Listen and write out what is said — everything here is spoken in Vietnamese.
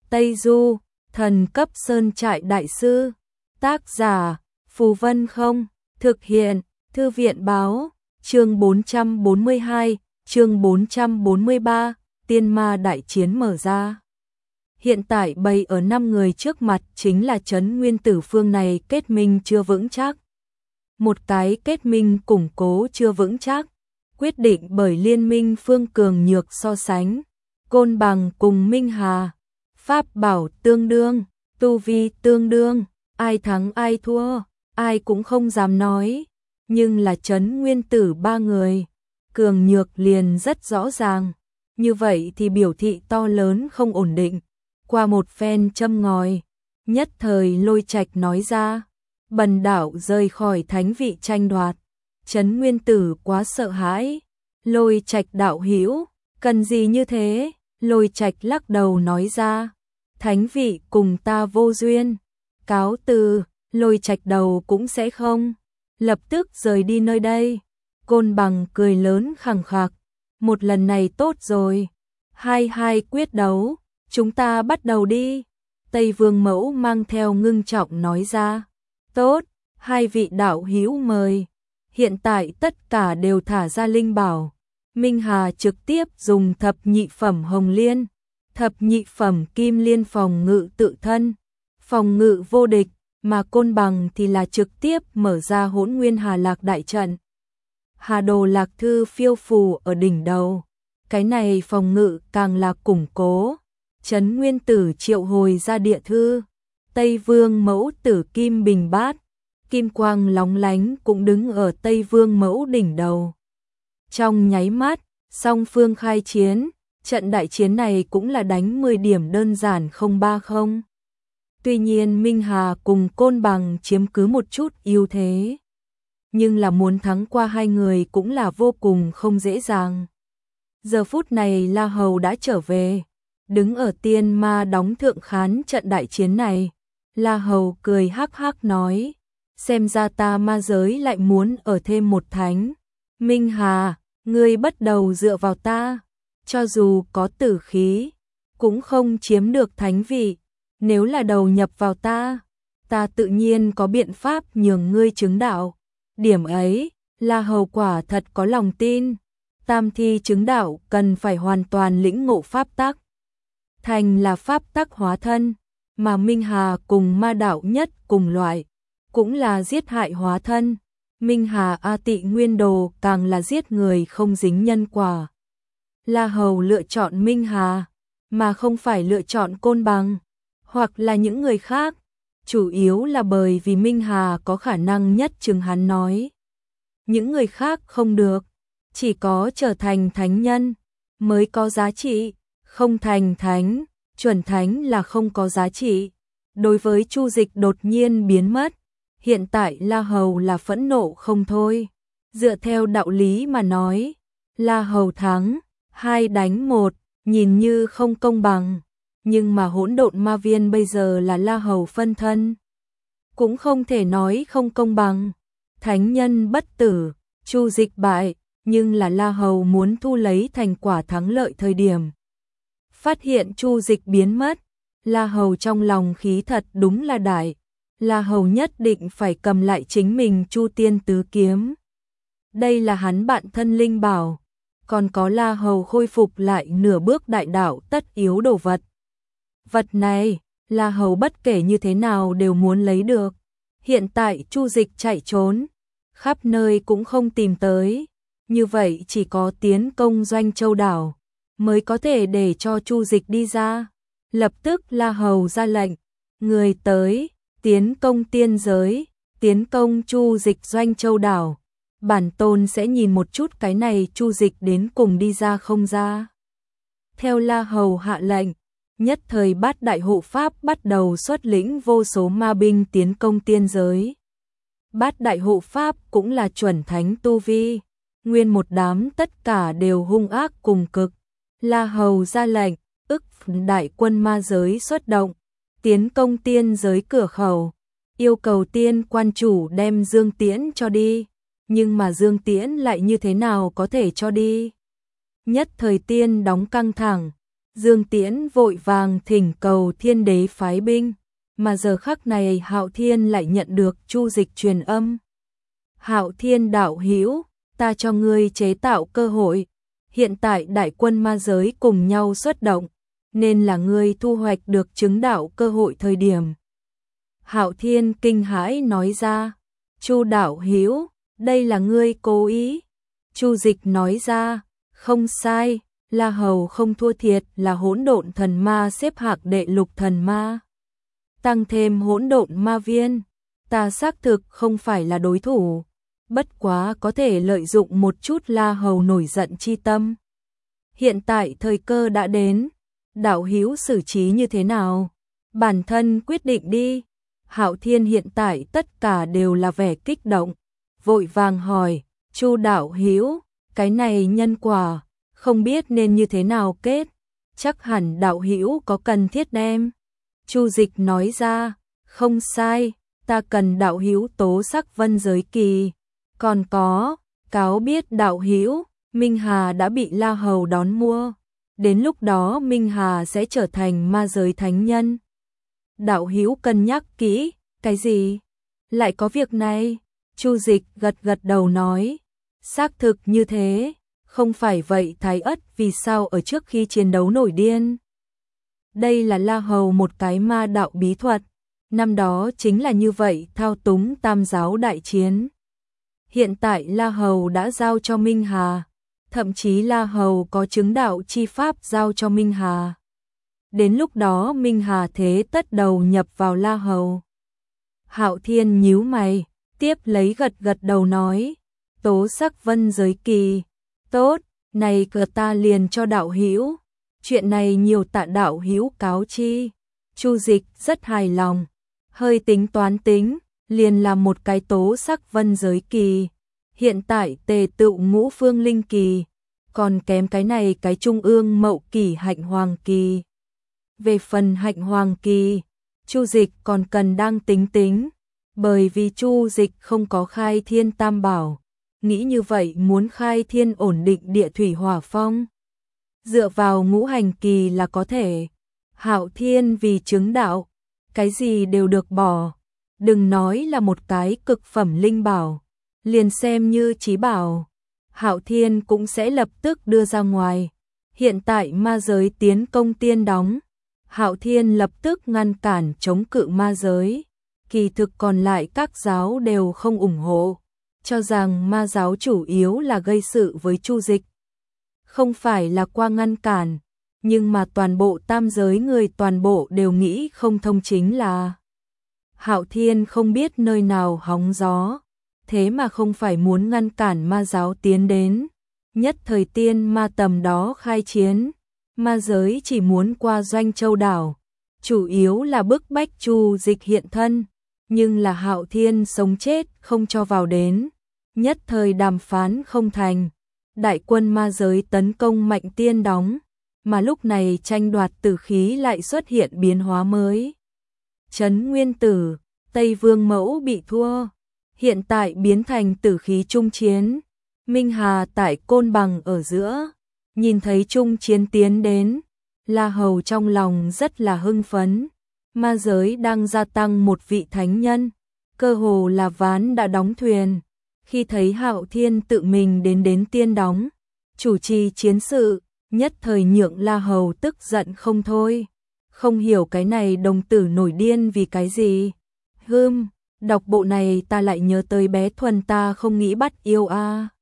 Tây Du, thần cấp sơn trại đại sư. Tác giả, Phù Vân Không. Thực hiện, Thư viện Báo. Chương 442, chương 443, tiên ma đại chiến mở ra. Hiện tại bầy ở 5 người trước mặt chính là trấn nguyên tử phương này kết minh chưa vững chắc. Một cái kết minh củng cố chưa vững chắc, quyết định bởi liên minh phương cường nhược so sánh. Côn Bằng cùng Minh Hà, pháp bảo tương đương, tu vi tương đương, ai thắng ai thua, ai cũng không dám nói. Nhưng là trấn nguyên tử 3 người, cường nhược liền rất rõ ràng. Như vậy thì biểu thị to lớn không ổn định. Qua một phen châm ngòi, nhất thời Lôi Trạch nói ra, bần đạo rời khỏi thánh vị tranh đoạt. Trấn nguyên tử quá sợ hãi. Lôi Trạch đạo hữu, cần gì như thế? Lôi Trạch lắc đầu nói ra, thánh vị cùng ta vô duyên. Cáo từ. Lôi Trạch đầu cũng sẽ không lập tức rời đi nơi đây. Côn Bằng cười lớn khẳng khặc, một lần này tốt rồi, hai quyết đấu, chúng ta bắt đầu đi. Tây Vương Mẫu mang theo ngưng trọng nói ra, tốt, hai vị đạo hữu mời. Hiện tại tất cả đều thả ra linh bảo. Minh Hà trực tiếp dùng thập nhị phẩm hồng liên, thập nhị phẩm kim liên phòng ngự tự thân, phòng ngự vô địch, mà Côn Bằng thì là trực tiếp mở ra Hỗn Nguyên Hà Lạc đại trận. Hà Đồ Lạc Thư phiêu phù ở đỉnh đầu, cái này phòng ngự càng là củng cố. Trấn nguyên tử triệu hồi ra địa thư, Tây Vương Mẫu tử kim bình bát, kim quang lóng lánh cũng đứng ở Tây Vương Mẫu đỉnh đầu. Trong nháy mắt, song phương khai chiến, trận đại chiến này cũng là đánh 10 điểm đơn giản 030. Tuy nhiên Minh Hà cùng Côn Bằng chiếm cứ một chút ưu thế, nhưng là muốn thắng qua hai người cũng là vô cùng không dễ dàng. Giờ phút này La Hầu đã trở về, đứng ở tiên ma đóng thượng khán trận đại chiến này. La Hầu cười hắc hắc nói, xem ra ta ma giới lại muốn ở thêm một thánh. Minh Hà, ngươi bắt đầu dựa vào ta, cho dù có tử khí, cũng không chiếm được thánh vị. Nếu là đầu nhập vào ta, ta tự nhiên có biện pháp nhường ngươi chứng đạo. Điểm ấy, La Hầu quả thật có lòng tin. Tam thi chứng đạo cần phải hoàn toàn lĩnh ngộ pháp tắc. Thành là pháp tắc hóa thân, mà Minh Hà cùng ma đạo nhất cùng loại, cũng là giết hại hóa thân. Minh Hà A Tị Nguyên Đồ càng là giết người không dính nhân quả. La Hầu lựa chọn Minh Hà, mà không phải lựa chọn Côn Bằng, hoặc là những người khác, chủ yếu là bởi vì Minh Hà có khả năng nhất chừng hắn nói. Những người khác không được, chỉ có trở thành thánh nhân mới có giá trị, không thành thánh, chuẩn thánh là không có giá trị. Đối với Chu Dịch đột nhiên biến mất, hiện tại La Hầu là phẫn nộ không thôi. Dựa theo đạo lý mà nói, La Hầu thắng, 2 đánh 1, nhìn như không công bằng. Nhưng mà hỗn độn ma viên bây giờ là La Hầu phân thân, cũng không thể nói không công bằng. Thánh nhân bất tử, Chu Dịch bại, nhưng là La Hầu muốn thu lấy thành quả thắng lợi thời điểm. Phát hiện Chu Dịch biến mất, La Hầu trong lòng khí thật đúng là đại. La Hầu nhất định phải cầm lại chính mình Chu Tiên Tứ Kiếm. Đây là hắn bạn thân linh bảo, còn có La Hầu khôi phục lại nửa bước đại đạo tất yếu đồ vật. Vật này, La Hầu bất kể như thế nào đều muốn lấy được. Hiện tại Chu Dịch chạy trốn, khắp nơi cũng không tìm tới. Như vậy chỉ có tiến công Doanh Châu đảo mới có thể để cho Chu Dịch đi ra. Lập tức La Hầu ra lệnh, người tới, tiến công tiên giới, tiến công Chu Dịch Doanh Châu đảo. Bản tôn sẽ nhìn một chút cái này Chu Dịch đến cùng đi ra không ra. Theo La Hầu hạ lệnh, nhất thời Bát Đại Hộ Pháp bắt đầu xuất lĩnh vô số ma binh tiến công tiên giới. Bát Đại Hộ Pháp cũng là chuẩn thánh tu vi, nguyên một đám tất cả đều hung ác cùng cực. La Hầu ra lệnh, ức đại quân ma giới xuất động, tiến công tiên giới cửa khẩu, yêu cầu tiên quan chủ đem Dương Tiễn cho đi. Nhưng mà Dương Tiễn lại như thế nào có thể cho đi? Nhất thời tiên đóng căng thẳng, Dương Tiễn vội vàng thỉnh cầu Thiên Đế phái binh, mà giờ khắc này Hạo Thiên lại nhận được Chu Dịch truyền âm. Hạo Thiên đạo hữu, ta cho ngươi chế tạo cơ hội, hiện tại đại quân ma giới cùng nhau xuất động, nên là ngươi thu hoạch được chứng đạo cơ hội thời điểm. Hạo Thiên kinh hãi nói ra, Chu đạo hữu, đây là ngươi cố ý. Chu Dịch nói ra, không sai, La Hầu không thua thiệt là hỗn độn thần ma xếp hạng đệ lục thần ma. Tăng thêm hỗn độn ma viên, ta xác thực không phải là đối thủ, bất quá có thể lợi dụng một chút La Hầu nổi giận chi tâm. Hiện tại thời cơ đã đến, đạo hữu xử trí như thế nào? Bản thân quyết định đi. Hạo Thiên hiện tại tất cả đều là vẻ kích động, vội vàng hỏi, Chu đạo hữu, cái này nhân quả, không biết nên như thế nào kết, chắc hẳn đạo hữu có cần thiết đem. Chu Dịch nói ra, không sai, ta cần đạo hữu tố sắc vân giới kỳ, còn có, cáo biết đạo hữu, Minh Hà đã bị La Hầu đón mua, đến lúc đó Minh Hà sẽ trở thành ma giới thánh nhân. Đạo hữu cân nhắc kỹ, cái gì? Lại có việc này? Chu Dịch gật gật đầu nói, xác thực như thế, không phải vậy Thái Ất vì sao ở trước khi chiến đấu nổi điên? Đây là La Hầu một cái ma đạo bí thuật, năm đó chính là như vậy thao túng tam giáo đại chiến. Hiện tại La Hầu đã giao cho Minh Hà, thậm chí La Hầu có chứng đạo chi pháp giao cho Minh Hà. Đến lúc đó Minh Hà thế tất đầu nhập vào La Hầu. Hạo Thiên nhíu mày, tiếp lấy gật gật đầu nói, tố sắc vân giới kỳ, tốt, này cờ ta liền cho đạo hữu, chuyện này nhiều tạ đạo hữu cáo chi. Chu Dịch rất hài lòng, hơi tính toán tính, liền làm một cái tố sắc vân giới kỳ, hiện tại tề tựu ngũ phương linh kỳ, còn kém cái này cái trung ương mậu kỳ hạnh hoàng kỳ. Về phần hạnh hoàng kỳ, Chu Dịch còn cần đang tính, bởi vì Chu Dịch không có khai thiên tam bảo, nghĩ như vậy muốn khai thiên ổn định địa thủy hỏa phong. Dựa vào ngũ hành kỳ là có thể. Hạo Thiên vì chứng đạo, cái gì đều được bỏ, đừng nói là một cái cực phẩm linh bảo, liền xem như chí bảo, Hạo Thiên cũng sẽ lập tức đưa ra ngoài. Hiện tại ma giới tiến công tiên đóng, Hạo Thiên lập tức ngăn cản chống cự ma giới, kỳ thực còn lại các giáo đều không ủng hộ, cho rằng ma giáo chủ yếu là gây sự với Chu Dịch. Không phải là qua ngăn cản, nhưng mà toàn bộ tam giới người toàn bộ đều nghĩ không thông chính là Hạo Thiên không biết nơi nào hóng gió, thế mà không phải muốn ngăn cản ma giáo tiến đến, nhất thời tiên ma tầm đó khai chiến, ma giới chỉ muốn qua Doanh Châu đảo, chủ yếu là bức bách Chu Dịch hiện thân, nhưng là Hạo Thiên sống chết không cho vào đến, nhất thời đàm phán không thành, đại quân ma giới tấn công mạnh tiên đóng, mà lúc này tranh đoạt tử khí lại xuất hiện biến hóa mới. Trấn Nguyên Tử, Tây Vương Mẫu bị thua, hiện tại biến thành tử khí trung chiến, Minh Hà tại Côn Bằng ở giữa, nhìn thấy trung chiến tiến đến, La Hầu trong lòng rất là hưng phấn, ma giới đang gia tăng một vị thánh nhân, cơ hồ là ván đã đóng thuyền, khi thấy Hạo Thiên tự mình đến tiên đóng, chủ trì chiến sự, nhất thời nhượng La Hầu tức giận không thôi, không hiểu cái này đồng tử nổi điên vì cái gì. Đọc bộ này ta lại nhớ tới bé Thuần ta không nghĩ bắt yêu a.